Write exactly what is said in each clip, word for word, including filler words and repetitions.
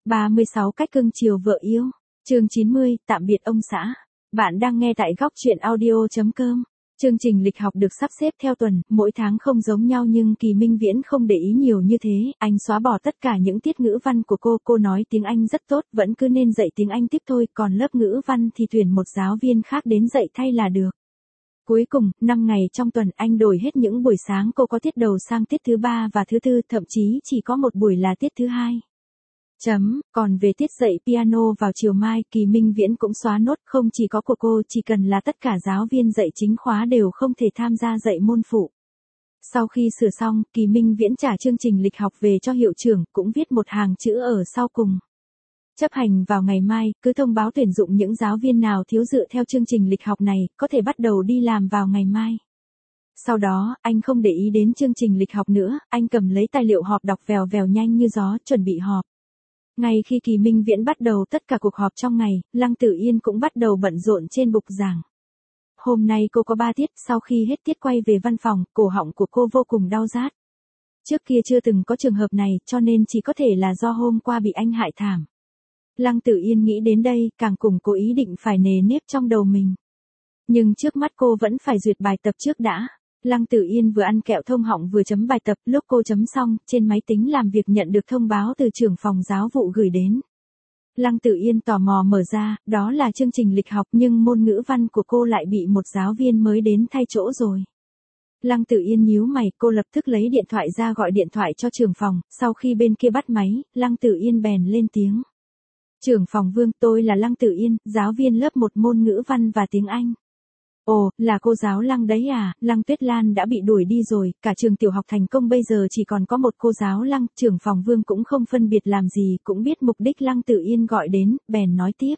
ba mươi sáu cách cưng chiều vợ yêu. Chương chín mươi, tạm biệt ông xã. Bạn đang nghe tại góc truyện audio chấm com. Chương trình lịch học được sắp xếp theo tuần, mỗi tháng không giống nhau nhưng Kỳ Minh Viễn không để ý nhiều như thế, anh xóa bỏ tất cả những tiết ngữ văn của cô, cô nói tiếng Anh rất tốt, vẫn cứ nên dạy tiếng Anh tiếp thôi, còn lớp ngữ văn thì tuyển một giáo viên khác đến dạy thay là được. Cuối cùng, năm ngày trong tuần anh đổi hết những buổi sáng cô có tiết đầu sang tiết thứ ba và thứ tư, thậm chí chỉ có một buổi là tiết thứ hai. Chấm, còn về tiết dạy piano vào chiều mai, Kỳ Minh Viễn cũng xóa nốt, không chỉ có của cô, chỉ cần là tất cả giáo viên dạy chính khóa đều không thể tham gia dạy môn phụ. Sau khi sửa xong, Kỳ Minh Viễn trả chương trình lịch học về cho hiệu trưởng, cũng viết một hàng chữ ở sau cùng. Chấp hành vào ngày mai, cứ thông báo tuyển dụng những giáo viên nào thiếu dựa theo chương trình lịch học này, có thể bắt đầu đi làm vào ngày mai. Sau đó, anh không để ý đến chương trình lịch học nữa, anh cầm lấy tài liệu họp đọc vèo vèo nhanh như gió, chuẩn bị họp. Ngay khi Kỳ Minh Viễn bắt đầu tất cả cuộc họp trong ngày, Lăng Tử Yên cũng bắt đầu bận rộn trên bục giảng. Hôm nay cô có ba tiết, sau khi hết tiết quay về văn phòng, cổ họng của cô vô cùng đau rát. Trước kia chưa từng có trường hợp này, cho nên chỉ có thể là do hôm qua bị anh hại thảm. Lăng Tử Yên nghĩ đến đây, càng cùng cố ý định phải nề nếp trong đầu mình. Nhưng trước mắt cô vẫn phải duyệt bài tập trước đã. Lăng Tử Yên vừa ăn kẹo thông họng vừa chấm bài tập, lúc cô chấm xong, trên máy tính làm việc nhận được thông báo từ trưởng phòng giáo vụ gửi đến. Lăng Tử Yên tò mò mở ra, đó là chương trình lịch học nhưng môn ngữ văn của cô lại bị một giáo viên mới đến thay chỗ rồi. Lăng Tử Yên nhíu mày, cô lập tức lấy điện thoại ra gọi điện thoại cho trưởng phòng, sau khi bên kia bắt máy, Lăng Tử Yên bèn lên tiếng. Trưởng phòng Vương, tôi là Lăng Tử Yên, giáo viên lớp một môn ngữ văn và tiếng Anh. Ồ, là cô giáo Lăng đấy à, Lăng Tuyết Lan đã bị đuổi đi rồi, cả trường tiểu học thành công bây giờ chỉ còn có một cô giáo Lăng, trưởng phòng Vương cũng không phân biệt làm gì, cũng biết mục đích Lăng Tử Yên gọi đến, bèn nói tiếp.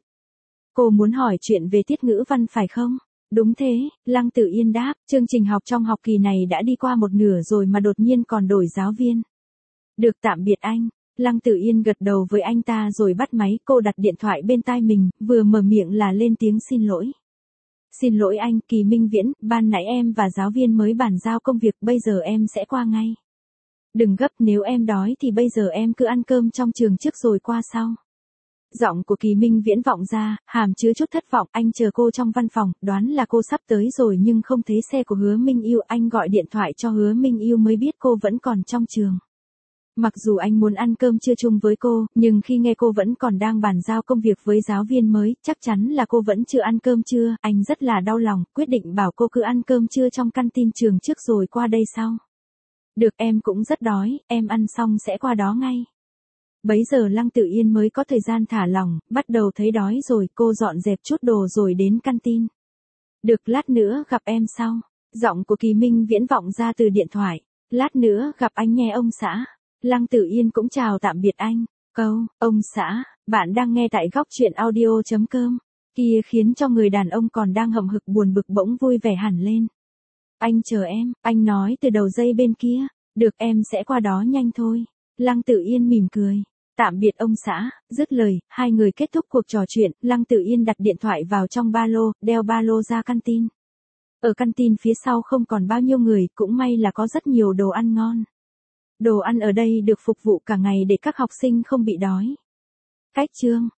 Cô muốn hỏi chuyện về tiết ngữ văn phải không? Đúng thế, Lăng Tử Yên đáp, chương trình học trong học kỳ này đã đi qua một nửa rồi mà đột nhiên còn đổi giáo viên. Được, tạm biệt anh. Lăng Tử Yên gật đầu với anh ta rồi bắt máy, cô đặt điện thoại bên tai mình, vừa mở miệng là lên tiếng xin lỗi. Xin lỗi anh, Kỳ Minh Viễn, ban nãy em và giáo viên mới bàn giao công việc, bây giờ em sẽ qua ngay. Đừng gấp, nếu em đói thì bây giờ em cứ ăn cơm trong trường trước rồi qua sau. Giọng của Kỳ Minh Viễn vọng ra, hàm chứa chút thất vọng, anh chờ cô trong văn phòng, đoán là cô sắp tới rồi nhưng không thấy xe của Hứa Minh Yêu, anh gọi điện thoại cho Hứa Minh Yêu mới biết cô vẫn còn trong trường. Mặc dù anh muốn ăn cơm trưa chung với cô, nhưng khi nghe cô vẫn còn đang bàn giao công việc với giáo viên mới, chắc chắn là cô vẫn chưa ăn cơm trưa, anh rất là đau lòng, quyết định bảo cô cứ ăn cơm trưa trong canteen trường trước rồi qua đây sau. Được, em cũng rất đói, em ăn xong sẽ qua đó ngay. Bấy giờ Lăng Tử Yên mới có thời gian thả lỏng, bắt đầu thấy đói rồi, cô dọn dẹp chút đồ rồi đến canteen. Được, lát nữa gặp em sau. Giọng của Kỳ Minh Viễn vọng ra từ điện thoại. Lát nữa gặp anh nghe ông xã. Lăng Tử Yên cũng chào tạm biệt anh. Câu, ông xã, bạn đang nghe tại góc truyện audio chấm com. Kia khiến cho người đàn ông còn đang hậm hực buồn bực bỗng vui vẻ hẳn lên. Anh chờ em, anh nói từ đầu dây bên kia. Được, em sẽ qua đó nhanh thôi. Lăng Tử Yên mỉm cười. Tạm biệt ông xã, dứt lời, hai người kết thúc cuộc trò chuyện, Lăng Tử Yên đặt điện thoại vào trong ba lô, đeo ba lô ra canteen. Ở canteen phía sau không còn bao nhiêu người, cũng may là có rất nhiều đồ ăn ngon. Đồ ăn ở đây được phục vụ cả ngày để các học sinh không bị đói. Cách chương